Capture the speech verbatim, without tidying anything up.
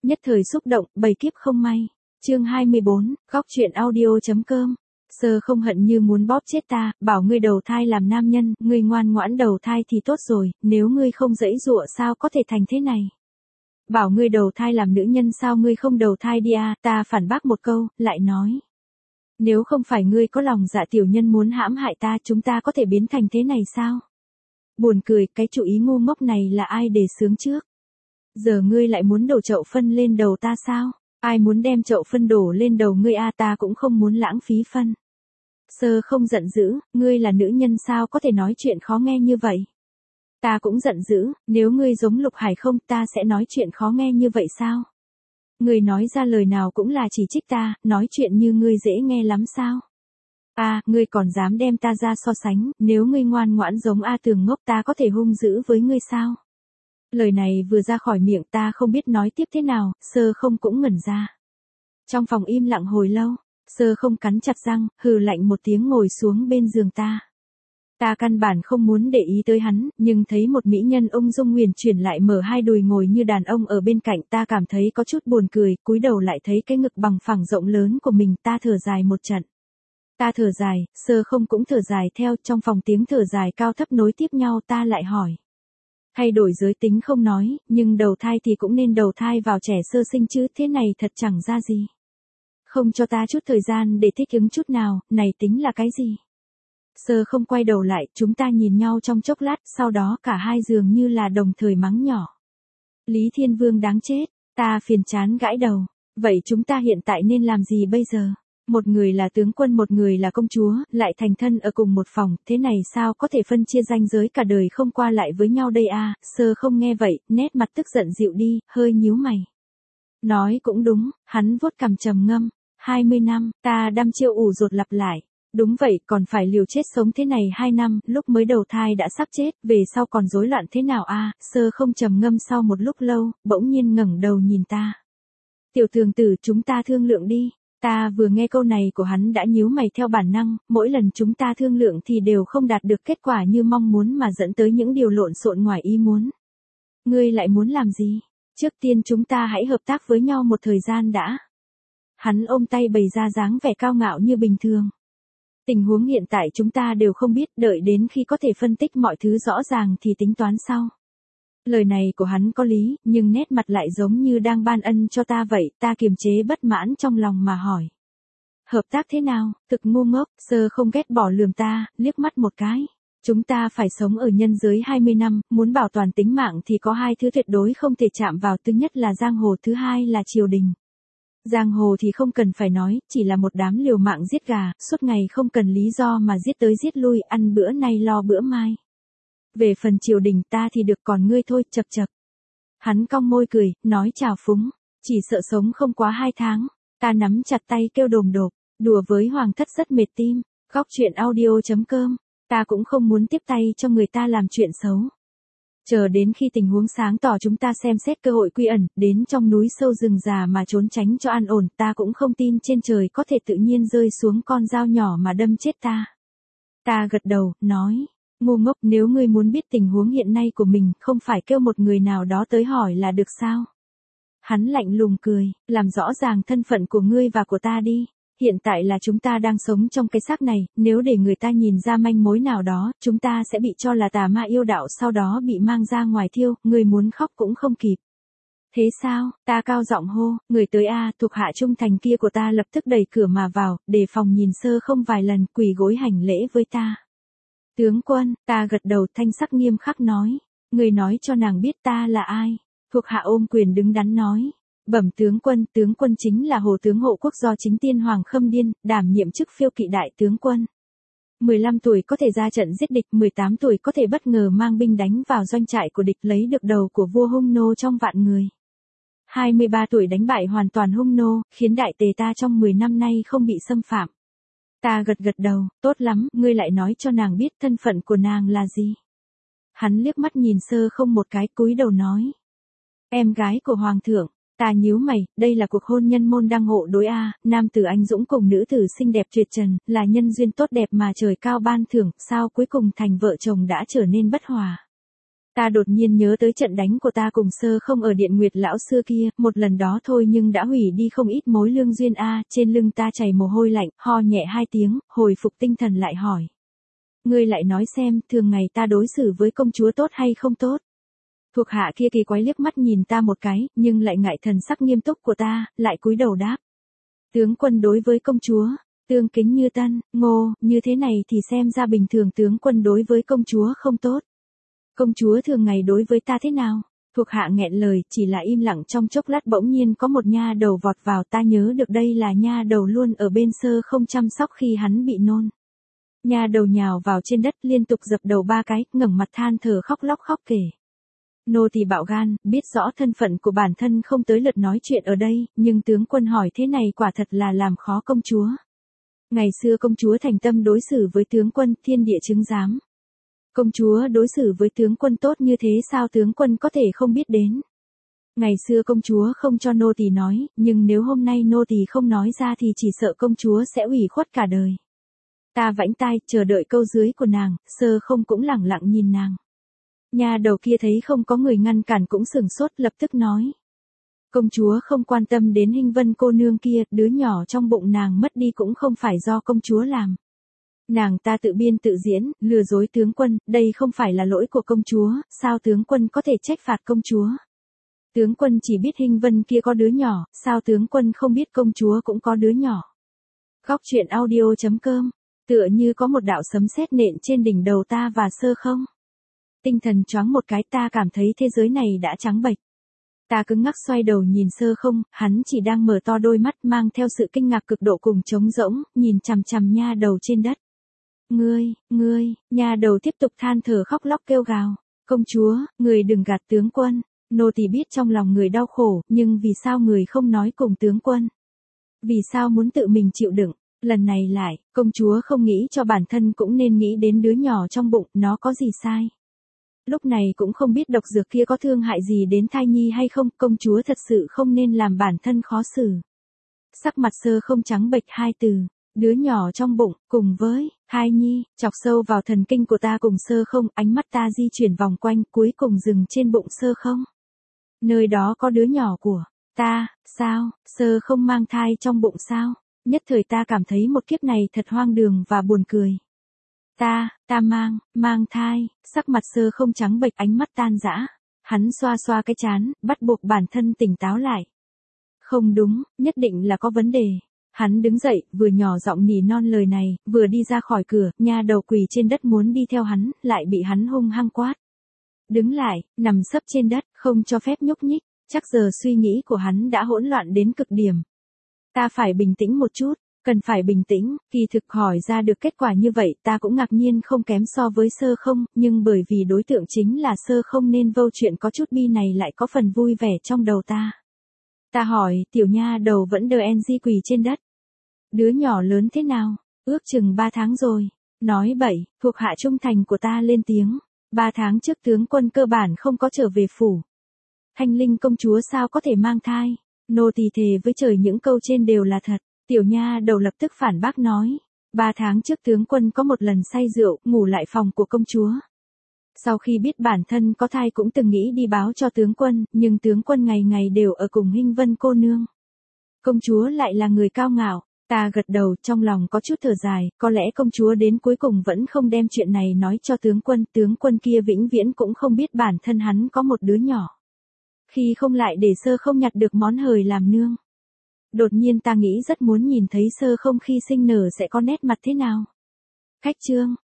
Nhất thời xúc động, bầy kiếp không may. Chương hai mươi bốn, góc truyện audio.com. Sơ không hận như muốn bóp chết ta, bảo ngươi đầu thai làm nam nhân, ngươi ngoan ngoãn đầu thai thì tốt rồi, nếu ngươi không giãy giụa sao có thể thành thế này. Bảo ngươi đầu thai làm nữ nhân sao ngươi không đầu thai đi à, ta phản bác một câu, lại nói. Nếu không phải ngươi có lòng dạ tiểu nhân muốn hãm hại ta, chúng ta có thể biến thành thế này sao? Buồn cười, cái chủ ý ngu ngốc này là ai đề xướng trước? Giờ ngươi lại muốn đổ chậu phân lên đầu ta sao? Ai muốn đem chậu phân đổ lên đầu ngươi a, ta cũng không muốn lãng phí phân. Sơ không giận dữ, ngươi là nữ nhân sao có thể nói chuyện khó nghe như vậy? Ta cũng giận dữ, nếu ngươi giống Lục Hải không ta sẽ nói chuyện khó nghe như vậy sao? Ngươi nói ra lời nào cũng là chỉ trích ta, nói chuyện như ngươi dễ nghe lắm sao? À, ngươi còn dám đem ta ra so sánh, nếu ngươi ngoan ngoãn giống A Tường ngốc ta có thể hung dữ với ngươi sao? Lời này vừa ra khỏi miệng ta không biết nói tiếp thế nào, sơ không cũng ngẩn ra. Trong phòng im lặng hồi lâu, sơ không cắn chặt răng, hừ lạnh một tiếng ngồi xuống bên giường ta. Ta căn bản không muốn để ý tới hắn, nhưng thấy một mỹ nhân ung dung huyền chuyển lại mở hai đùi ngồi như đàn ông ở bên cạnh ta cảm thấy có chút buồn cười, cúi đầu lại thấy cái ngực bằng phẳng rộng lớn của mình ta thở dài một trận. Ta thở dài, sơ không cũng thở dài theo, trong phòng tiếng thở dài cao thấp nối tiếp nhau ta lại hỏi. Thay đổi giới tính không nói, nhưng đầu thai thì cũng nên đầu thai vào trẻ sơ sinh chứ, thế này thật chẳng ra gì. Không cho ta chút thời gian để thích ứng chút nào, này tính là cái gì? Sơ không quay đầu lại, chúng ta nhìn nhau trong chốc lát, sau đó cả hai dường như là đồng thời mắng nhỏ. Lý Thiên Vương đáng chết, ta phiền chán gãi đầu. Vậy chúng ta hiện tại nên làm gì bây giờ? Một người là tướng quân một người là công chúa, lại thành thân ở cùng một phòng, thế này sao có thể phân chia ranh giới cả đời không qua lại với nhau đây à, sơ không nghe vậy, nét mặt tức giận dịu đi, hơi nhíu mày. Nói cũng đúng, hắn vuốt cằm trầm ngâm, hai mươi năm, ta đăm chiêu ủ rột lặp lại. Đúng vậy, còn phải liều chết sống thế này hai năm, lúc mới đầu thai đã sắp chết, về sau còn rối loạn thế nào a? Sơ không trầm ngâm sau một lúc lâu, bỗng nhiên ngẩng đầu nhìn ta. Tiểu thường tử, chúng ta thương lượng đi. Ta vừa nghe câu này của hắn đã nhíu mày theo bản năng, mỗi lần chúng ta thương lượng thì đều không đạt được kết quả như mong muốn mà dẫn tới những điều lộn xộn ngoài ý muốn. Ngươi lại muốn làm gì? Trước tiên chúng ta hãy hợp tác với nhau một thời gian đã. Hắn ôm tay bày ra dáng vẻ cao ngạo như bình thường. Tình huống hiện tại chúng ta đều không biết, đợi đến khi có thể phân tích mọi thứ rõ ràng thì tính toán sau. Lời này của hắn có lý, nhưng nét mặt lại giống như đang ban ân cho ta vậy, ta kiềm chế bất mãn trong lòng mà hỏi. Hợp tác thế nào, thực ngu ngốc, sơ không ghét bỏ lườm ta, liếc mắt một cái. Chúng ta phải sống ở nhân giới hai mươi năm, muốn bảo toàn tính mạng thì có hai thứ tuyệt đối không thể chạm vào, thứ nhất là giang hồ, thứ hai là triều đình. Giang hồ thì không cần phải nói, chỉ là một đám liều mạng giết gà, suốt ngày không cần lý do mà giết tới giết lui, ăn bữa nay lo bữa mai. Về phần triều đình ta thì được, còn ngươi thôi, chập chập. Hắn cong môi cười, nói chào phúng, chỉ sợ sống không quá hai tháng. Ta nắm chặt tay kêu đồm đột, đùa với hoàng thất rất mệt tim, góc truyện audio.com. Ta cũng không muốn tiếp tay cho người ta làm chuyện xấu. Chờ đến khi tình huống sáng tỏ chúng ta xem xét cơ hội quy ẩn, đến trong núi sâu rừng già mà trốn tránh cho an ổn, ta cũng không tin trên trời có thể tự nhiên rơi xuống con dao nhỏ mà đâm chết ta. Ta gật đầu, nói, ngu ngốc, nếu ngươi muốn biết tình huống hiện nay của mình, không phải kêu một người nào đó tới hỏi là được sao? Hắn lạnh lùng cười, làm rõ ràng thân phận của ngươi và của ta đi. Hiện tại là chúng ta đang sống trong cái xác này, nếu để người ta nhìn ra manh mối nào đó, chúng ta sẽ bị cho là tà ma yêu đạo, sau đó bị mang ra ngoài thiêu, người muốn khóc cũng không kịp. Thế sao, ta cao giọng hô, người tới a, thuộc hạ trung thành kia của ta lập tức đẩy cửa mà vào, đề phòng nhìn sơ không vài lần, quỳ gối hành lễ với ta. Tướng quân, ta gật đầu, thanh sắc nghiêm khắc nói, người nói cho nàng biết ta là ai. Thuộc hạ ôm quyền đứng đắn nói. Bẩm tướng quân, tướng quân chính là Hồ tướng hộ quốc do chính tiên Hoàng Khâm Điên, đảm nhiệm chức phiêu kỵ đại tướng quân. mười lăm tuổi có thể ra trận giết địch, mười tám tuổi có thể bất ngờ mang binh đánh vào doanh trại của địch lấy được đầu của vua Hung Nô trong vạn người. hai mươi ba tuổi đánh bại hoàn toàn Hung Nô, khiến đại tề ta trong mười năm nay không bị xâm phạm. Ta gật gật đầu, tốt lắm, ngươi lại nói cho nàng biết thân phận của nàng là gì. Hắn liếc mắt nhìn sơ không một cái, cúi đầu nói. Em gái của Hoàng thượng. Ta nhíu mày, đây là cuộc hôn nhân môn đăng hộ đối a, nam tử anh dũng cùng nữ tử xinh đẹp tuyệt trần, là nhân duyên tốt đẹp mà trời cao ban thưởng, sao cuối cùng thành vợ chồng đã trở nên bất hòa. Ta đột nhiên nhớ tới trận đánh của ta cùng Sơ Không ở Điện Nguyệt lão xưa kia, một lần đó thôi nhưng đã hủy đi không ít mối lương duyên a, trên lưng ta chảy mồ hôi lạnh, ho nhẹ hai tiếng, hồi phục tinh thần lại hỏi. Ngươi lại nói xem, thường ngày ta đối xử với công chúa tốt hay không tốt? Thuộc hạ kia kỳ quái liếc mắt nhìn ta một cái, nhưng lại ngại thần sắc nghiêm túc của ta, lại cúi đầu đáp. Tướng quân đối với công chúa, tương kính như tân, ngô, như thế này thì xem ra bình thường tướng quân đối với công chúa không tốt. Công chúa thường ngày đối với ta thế nào? Thuộc hạ nghẹn lời, chỉ là im lặng trong chốc lát bỗng nhiên có một nha đầu vọt vào, ta nhớ được đây là nha đầu luôn ở bên Sơ Không chăm sóc khi hắn bị nôn. Nha đầu nhào vào trên đất liên tục dập đầu ba cái, ngẩng mặt than thở khóc lóc khóc kể. Nô tỳ bạo gan, biết rõ thân phận của bản thân không tới lượt nói chuyện ở đây, nhưng tướng quân hỏi thế này quả thật là làm khó công chúa. Ngày xưa công chúa thành tâm đối xử với tướng quân, thiên địa chứng giám. Công chúa đối xử với tướng quân tốt như thế sao tướng quân có thể không biết đến. Ngày xưa công chúa không cho nô tỳ nói, nhưng nếu hôm nay nô tỳ không nói ra thì chỉ sợ công chúa sẽ ủy khuất cả đời. Ta vãnh tai, chờ đợi câu dưới của nàng, Sơ Không cũng lẳng lặng nhìn nàng. Nha đầu kia thấy không có người ngăn cản cũng sửng sốt, lập tức nói. Công chúa không quan tâm đến Hinh Vân cô nương kia, đứa nhỏ trong bụng nàng mất đi cũng không phải do công chúa làm. Nàng ta tự biên tự diễn, lừa dối tướng quân, đây không phải là lỗi của công chúa, sao tướng quân có thể trách phạt công chúa? Tướng quân chỉ biết Hinh Vân kia có đứa nhỏ, sao tướng quân không biết công chúa cũng có đứa nhỏ? Góc truyện audio chấm com, tựa như có một đạo sấm sét nện trên đỉnh đầu ta và Sơ Không. Tinh thần choáng một cái, ta cảm thấy thế giới này đã trắng bệch. Ta cứng ngắc xoay đầu nhìn Sơ Không, hắn chỉ đang mở to đôi mắt mang theo sự kinh ngạc cực độ cùng trống rỗng, nhìn chằm chằm nha đầu trên đất. Ngươi, ngươi, nha đầu tiếp tục than thở khóc lóc kêu gào. Công chúa, người đừng gạt tướng quân. Nô tỳ biết trong lòng người đau khổ, nhưng vì sao người không nói cùng tướng quân? Vì sao muốn tự mình chịu đựng? Lần này lại, công chúa không nghĩ cho bản thân cũng nên nghĩ đến đứa nhỏ trong bụng, nó có gì sai? Lúc này cũng không biết độc dược kia có thương hại gì đến thai nhi hay không, công chúa thật sự không nên làm bản thân khó xử. Sắc mặt Sơ Không trắng bệch hai từ, đứa nhỏ trong bụng, cùng với, thai nhi, chọc sâu vào thần kinh của ta cùng Sơ Không, ánh mắt ta di chuyển vòng quanh, cuối cùng dừng trên bụng Sơ Không. Nơi đó có đứa nhỏ của ta, sao, Sơ Không mang thai trong bụng sao? Nhất thời ta cảm thấy một kiếp này thật hoang đường và buồn cười. Ta, ta mang, mang thai, sắc mặt Sơ Không trắng bệch ánh mắt tan rã. Hắn xoa xoa cái trán, bắt buộc bản thân tỉnh táo lại. Không đúng, nhất định là có vấn đề. Hắn đứng dậy, vừa nhỏ giọng nỉ non lời này, vừa đi ra khỏi cửa, nha đầu quỳ trên đất muốn đi theo hắn, lại bị hắn hung hăng quát. Đứng lại, nằm sấp trên đất, không cho phép nhúc nhích, chắc giờ suy nghĩ của hắn đã hỗn loạn đến cực điểm. Ta phải bình tĩnh một chút. Cần phải bình tĩnh, kỳ thực hỏi ra được kết quả như vậy ta cũng ngạc nhiên không kém so với Sơ Không, nhưng bởi vì đối tượng chính là Sơ Không nên câu chuyện có chút bi này lại có phần vui vẻ trong đầu ta. Ta hỏi, tiểu nha đầu vẫn đờ en di quỳ trên đất. Đứa nhỏ lớn thế nào? Ước chừng ba tháng rồi. Nói bậy, thuộc hạ trung thành của ta lên tiếng. Ba tháng trước tướng quân cơ bản không có trở về phủ. Thanh Linh công chúa sao có thể mang thai? Nô tỳ thề với trời những câu trên đều là thật. Tiểu nha đầu lập tức phản bác nói. Ba tháng trước tướng quân có một lần say rượu, ngủ lại phòng của công chúa. Sau khi biết bản thân có thai cũng từng nghĩ đi báo cho tướng quân, nhưng tướng quân ngày ngày đều ở cùng Hinh Vân cô nương. Công chúa lại là người cao ngạo. Ta gật đầu, trong lòng có chút thở dài, có lẽ công chúa đến cuối cùng vẫn không đem chuyện này nói cho tướng quân, tướng quân kia vĩnh viễn cũng không biết bản thân hắn có một đứa nhỏ. Khi không lại để Sơ Không nhặt được món hời làm nương. Đột nhiên ta nghĩ rất muốn nhìn thấy Sơ Không khi sinh nở sẽ có nét mặt thế nào. Khách chương.